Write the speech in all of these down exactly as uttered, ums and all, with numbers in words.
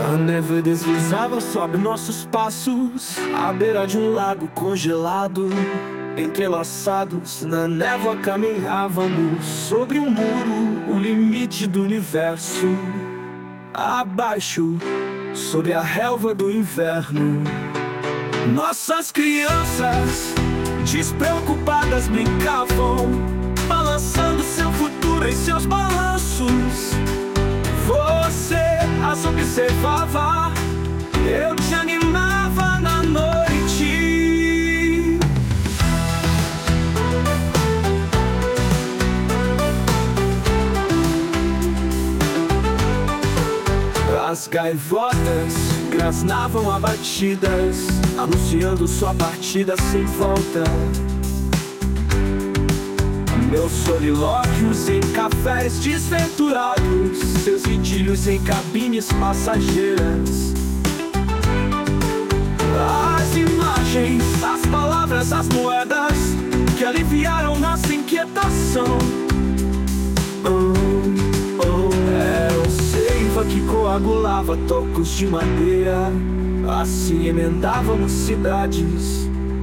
A neve deslizava sob nossos passos, à beira de um lago congelado. Entrelaçados na névoa caminhávamos sobre um muro, o limite do universo. Abaixo, sob a relva do inverno, nossas crianças despreocupadas brincavam, balançando seu futuro em seus balanços. Você as observava, eu te animava na noite. As gaivotas grasnavam abatidas, anunciando sua partida sem volta. Meus solilóquios em cafés desventurados, seus idílios em cabines passageiras. As imagens, as palavras, as moedas que aliviaram nossa inquietação. Oh, oh, era o seiva que coagulava tocos de madeira. Assim emendávamos cidades,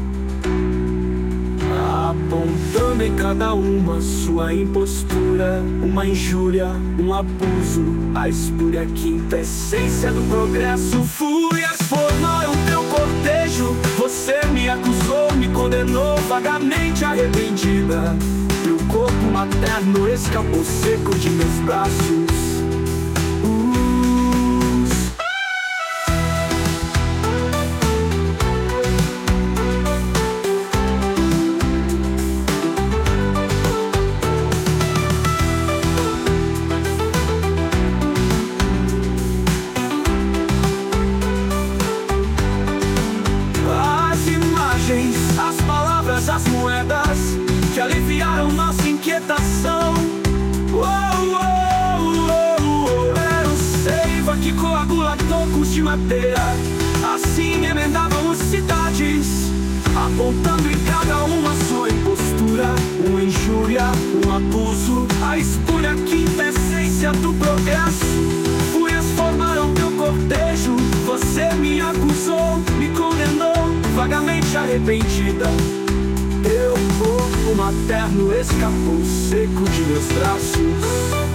apontando em cada uma sua impostura. Uma injúria, um abuso, a espúria quinta essência do progresso. Fúrias formaram teu cortejo, você me acusou, me condenou vagamente arrependida. Teu corpo materno escapou seco de meus braços. As palavras, as moedas que aliviaram nossa inquietação. Oh, oh, oh, oh. Era o seiva que coagula tocos de madeira. Assim emendávamos cidades, apontando em cada uma sua impostura. Uma injúria, um abuso, a espúria quinta essência do progresso. Fúrias formaram teu cortejo, você me acusou, me condenou vagamente arrependida. Teu corpo materno escapou seco de meus braços.